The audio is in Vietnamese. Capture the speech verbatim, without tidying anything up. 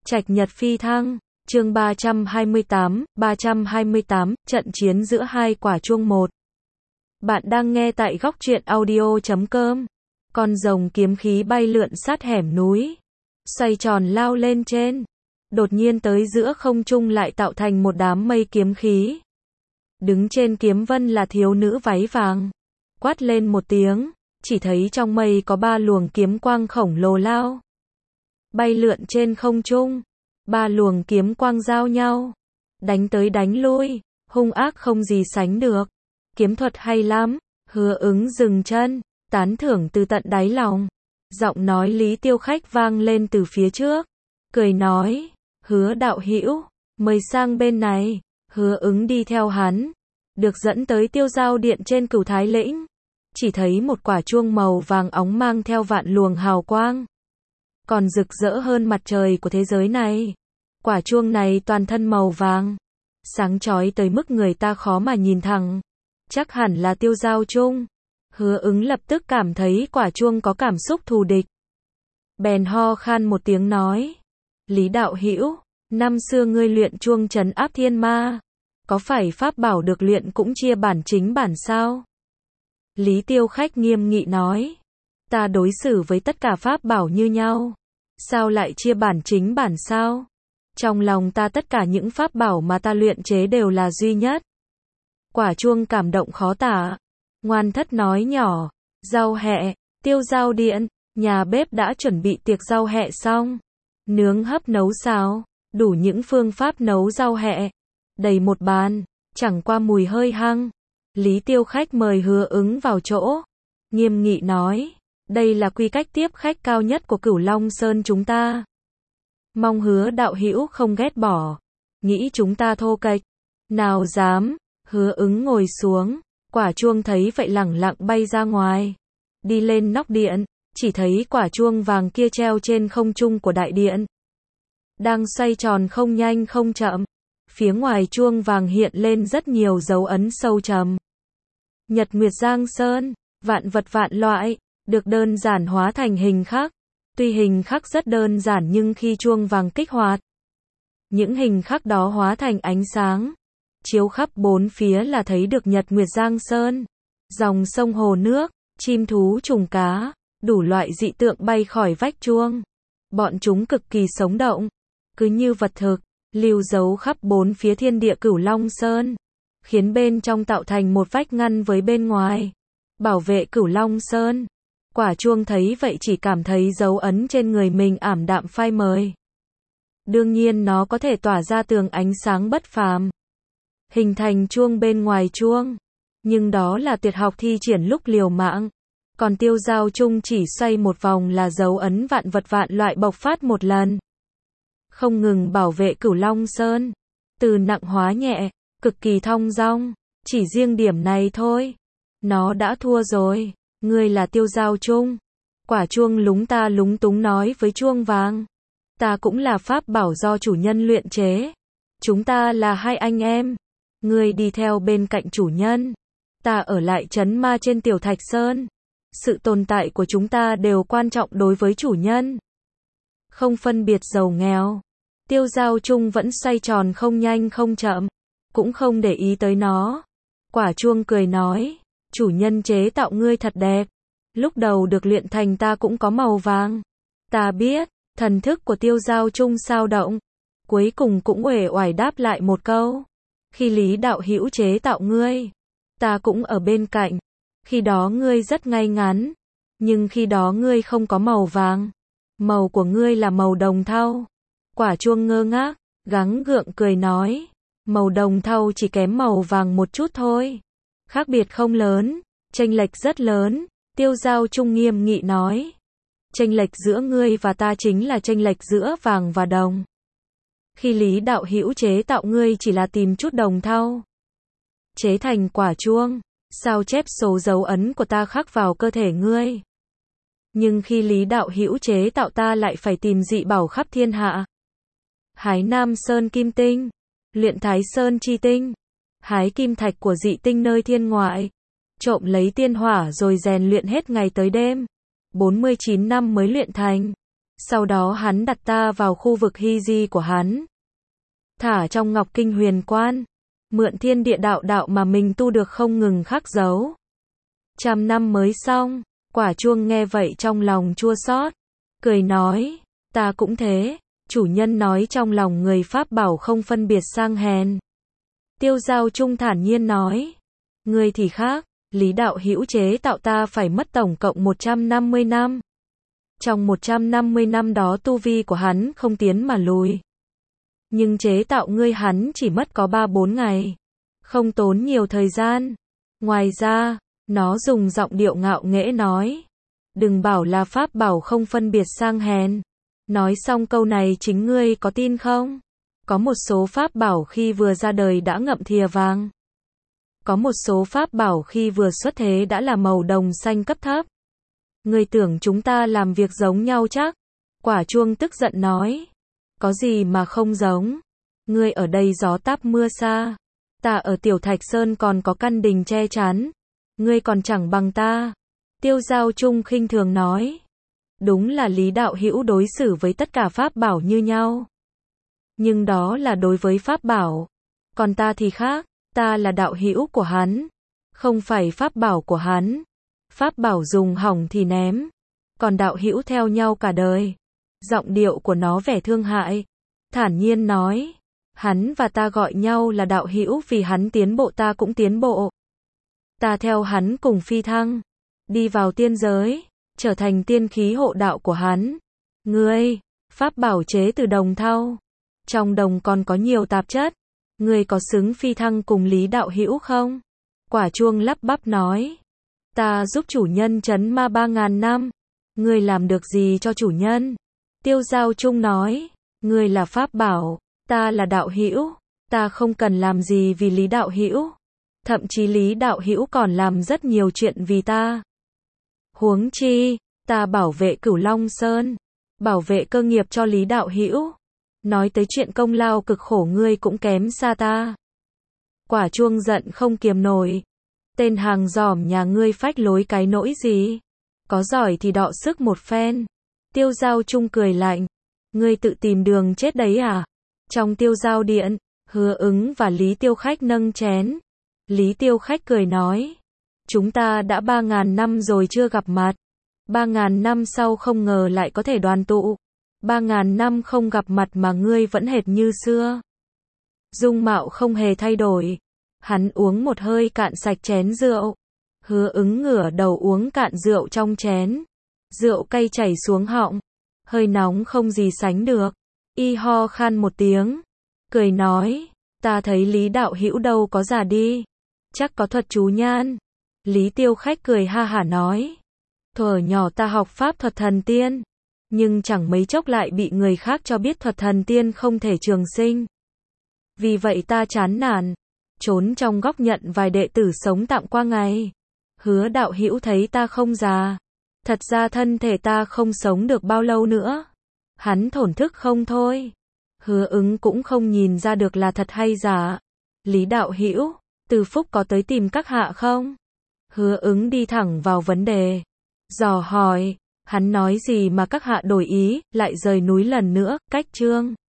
Trạch Nhật phi thăng, chương ba trăm hai mươi tám, ba trăm hai mươi tám, trận chiến giữa hai quả chuông một. Bạn đang nghe tại góc truyện audio chấm com. Con rồng kiếm khí bay lượn sát hẻm núi, xoay tròn lao lên trên. Đột nhiên tới giữa không trung lại tạo thành một đám mây kiếm khí. Đứng trên kiếm vân là thiếu nữ váy vàng. Quát lên một tiếng, chỉ thấy trong mây có ba luồng kiếm quang khổng lồ lao. Bay lượn trên không trung, ba luồng kiếm quang giao nhau, đánh tới đánh lui, hung ác không gì sánh được. Kiếm thuật hay lắm, Hứa Ứng dừng chân, tán thưởng từ tận đáy lòng. Giọng nói Lý Tiêu Khách vang lên từ phía trước, cười nói, Hứa đạo hữu, mời sang bên này. Hứa Ứng đi theo hắn, được dẫn tới Tiêu Giao Điện trên Cửu Thái Lĩnh. Chỉ thấy một quả chuông màu vàng óng mang theo vạn luồng hào quang, còn rực rỡ hơn mặt trời của thế giới này. Quả chuông này toàn thân màu vàng, sáng chói tới mức người ta khó mà nhìn thẳng. Chắc hẳn là Tiêu Giao Chung. Hứa Ứng lập tức cảm thấy quả chuông có cảm xúc thù địch. Bèn ho khan một tiếng nói, Lý đạo hữu, năm xưa ngươi luyện chuông trấn áp thiên ma, có phải pháp bảo được luyện cũng chia bản chính bản sao? Lý Tiêu Khách nghiêm nghị nói, ta đối xử với tất cả pháp bảo như nhau, sao lại chia bản chính bản sao? Trong lòng ta tất cả những pháp bảo mà ta luyện chế đều là duy nhất. Quả chuông cảm động khó tả, ngoan thất nói nhỏ, rau hẹ, Tiêu Giao Điện, nhà bếp đã chuẩn bị tiệc rau hẹ xong, nướng hấp nấu xào, đủ những phương pháp nấu rau hẹ, đầy một bàn, chẳng qua mùi hơi hăng. Lý Tiêu Khách mời Hứa Ứng vào chỗ, nghiêm nghị nói, đây là quy cách tiếp khách cao nhất của Cửu Long Sơn chúng ta. Mong Hứa đạo hữu không ghét bỏ, nghĩ chúng ta thô kệch. Nào dám. Hứa Ứng ngồi xuống, quả chuông thấy vậy lẳng lặng bay ra ngoài, đi lên nóc điện, chỉ thấy quả chuông vàng kia treo trên không trung của đại điện, đang xoay tròn không nhanh không chậm. Phía ngoài chuông vàng hiện lên rất nhiều dấu ấn sâu trầm. Nhật Nguyệt Giang Sơn, vạn vật vạn loại, được đơn giản hóa thành hình khắc. Tuy hình khắc rất đơn giản nhưng khi chuông vàng kích hoạt, những hình khắc đó hóa thành ánh sáng, chiếu khắp bốn phía là thấy được Nhật Nguyệt Giang Sơn. Dòng sông hồ nước, chim thú trùng cá, đủ loại dị tượng bay khỏi vách chuông. Bọn chúng cực kỳ sống động, cứ như vật thực, lưu dấu khắp bốn phía thiên địa Cửu Long Sơn, khiến bên trong tạo thành một vách ngăn với bên ngoài, bảo vệ Cửu Long Sơn. Quả chuông thấy vậy chỉ cảm thấy dấu ấn trên người mình ảm đạm phai mờ. Đương nhiên nó có thể tỏa ra tường ánh sáng bất phàm, hình thành chuông bên ngoài chuông, nhưng đó là tuyệt học thi triển lúc liều mạng. Còn Tiêu Giao Chung chỉ xoay một vòng là dấu ấn vạn vật vạn loại bộc phát một lần, không ngừng bảo vệ Cửu Long Sơn, từ nặng hóa nhẹ, cực kỳ thong dong. Chỉ riêng điểm này thôi, nó đã thua rồi. Ngươi là Tiêu Giao Chung. Quả chuông lúng ta lúng túng nói với chuông vàng, ta cũng là pháp bảo do chủ nhân luyện chế, chúng ta là hai anh em. Ngươi đi theo bên cạnh chủ nhân, ta ở lại trấn ma trên Tiểu Thạch Sơn. Sự tồn tại của chúng ta đều quan trọng đối với chủ nhân, không phân biệt giàu nghèo. Tiêu Giao Chung vẫn xoay tròn không nhanh không chậm, cũng không để ý tới nó. Quả chuông cười nói, chủ nhân chế tạo ngươi thật đẹp, lúc đầu được luyện thành ta cũng có màu vàng. Ta biết. Thần thức của Tiêu Giao Chung sao động, cuối cùng cũng uể oải đáp lại một câu, khi Lý đạo hữu chế tạo ngươi, ta cũng ở bên cạnh. Khi đó ngươi rất ngay ngắn, nhưng khi đó ngươi không có màu vàng, màu của ngươi là màu đồng thau. Quả chuông ngơ ngác, gắng gượng cười nói, màu đồng thau chỉ kém màu vàng một chút thôi, khác biệt không lớn, chênh lệch rất lớn. Tiêu Giao Chung nghiêm nghị nói, chênh lệch giữa ngươi và ta chính là chênh lệch giữa vàng và đồng. Khi Lý đạo hữu chế tạo ngươi chỉ là tìm chút đồng thau, chế thành quả chuông, sao chép số dấu ấn của ta khắc vào cơ thể ngươi. Nhưng khi Lý đạo hữu chế tạo ta lại phải tìm dị bảo khắp thiên hạ, hái Nam Sơn kim tinh, luyện Thái Sơn chi tinh, hái kim thạch của dị tinh nơi thiên ngoại, trộm lấy tiên hỏa rồi rèn luyện hết ngày tới đêm, bốn mươi chín năm mới luyện thành. Sau đó hắn đặt ta vào khu vực hy di của hắn. Thả trong Ngọc Kinh Huyền Quan. Mượn thiên địa đạo đạo mà mình tu được không ngừng khắc dấu. Trăm năm mới xong. Quả chuông nghe vậy trong lòng chua xót. Cười nói. Ta cũng thế. Chủ nhân nói trong lòng người pháp bảo không phân biệt sang hèn. Tiêu Giao Trung thản nhiên nói. Ngươi thì khác. Lý đạo hữu chế tạo ta phải mất tổng cộng một trăm năm mươi năm. Trong một trăm năm mươi năm đó tu vi của hắn không tiến mà lùi. Nhưng chế tạo ngươi hắn chỉ mất có ba bốn ngày. Không tốn nhiều thời gian. Ngoài ra, nó dùng giọng điệu ngạo nghễ nói. Đừng bảo là pháp bảo không phân biệt sang hèn. Nói xong câu này chính ngươi có tin không? Có một số pháp bảo khi vừa ra đời đã ngậm thìa vàng. Có một số pháp bảo khi vừa xuất thế đã là màu đồng xanh cấp thấp. Ngươi tưởng chúng ta làm việc giống nhau chắc? Quả chuông tức giận nói. Có gì mà không giống? Ngươi ở đây gió táp mưa xa. Ta ở Tiểu Thạch Sơn còn có căn đình che chắn. Ngươi còn chẳng bằng ta. Tiêu Giao Trung khinh thường nói. Đúng là Lý đạo hữu đối xử với tất cả pháp bảo như nhau. Nhưng đó là đối với pháp bảo. Còn ta thì khác. Ta là đạo hữu của hắn. Không phải pháp bảo của hắn. Pháp bảo dùng hỏng thì ném. Còn đạo hữu theo nhau cả đời. Giọng điệu của nó vẻ thương hại. Thản nhiên nói. Hắn và ta gọi nhau là đạo hữu vì hắn tiến bộ ta cũng tiến bộ. Ta theo hắn cùng phi thăng. Đi vào tiên giới. Trở thành tiên khí hộ đạo của hắn. Ngươi, pháp bảo chế từ đồng thau. Trong đồng còn có nhiều tạp chất. Ngươi có xứng phi thăng cùng Lý đạo hữu không? Quả chuông lắp bắp nói. Ta giúp chủ nhân trấn ma ba ngàn năm. Ngươi làm được gì cho chủ nhân? Tiêu Giao Trung nói. Ngươi là pháp bảo. Ta là đạo hữu. Ta không cần làm gì vì Lý đạo hữu. Thậm chí Lý đạo hữu còn làm rất nhiều chuyện vì ta. Huống chi, ta bảo vệ Cửu Long Sơn. Bảo vệ cơ nghiệp cho Lý đạo hữu. Nói tới chuyện công lao cực khổ ngươi cũng kém xa ta. Quả chuông giận không kiềm nổi. Tên hàng giỏm nhà ngươi phách lối cái nỗi gì? Có giỏi thì đọ sức một phen. Tiêu Giao Trung cười lạnh. Ngươi tự tìm đường chết đấy à? Trong Tiêu Giao Điện, Hứa Ứng và Lý Tiêu Khách nâng chén. Lý Tiêu Khách cười nói. Chúng ta đã ba ngàn năm rồi chưa gặp mặt. Ba ngàn năm sau không ngờ lại có thể đoàn tụ. Ba ngàn năm không gặp mặt mà ngươi vẫn hệt như xưa. Dung mạo không hề thay đổi. Hắn uống một hơi cạn sạch chén rượu. Hứa Ứng ngửa đầu uống cạn rượu trong chén. Rượu cay chảy xuống họng. Hơi nóng không gì sánh được. Y ho khan một tiếng. Cười nói. Ta thấy Lý đạo hữu đâu có già đi. Chắc có thuật chú nhan. Lý Tiêu Khách cười ha hả nói. Thuở nhỏ ta học pháp thuật thần tiên. Nhưng chẳng mấy chốc lại bị người khác cho biết thuật thần tiên không thể trường sinh. Vì vậy ta chán nản. Trốn trong góc nhận vài đệ tử sống tạm qua ngày. Hứa đạo hữu thấy ta không già. Thật ra thân thể ta không sống được bao lâu nữa. Hắn thổn thức không thôi. Hứa Ứng cũng không nhìn ra được là thật hay giả. Lý đạo hữu, Từ Phúc có tới tìm các hạ không? Hứa Ứng đi thẳng vào vấn đề. Dò hỏi, hắn nói gì mà các hạ đổi ý, lại rời núi lần nữa, cách chương.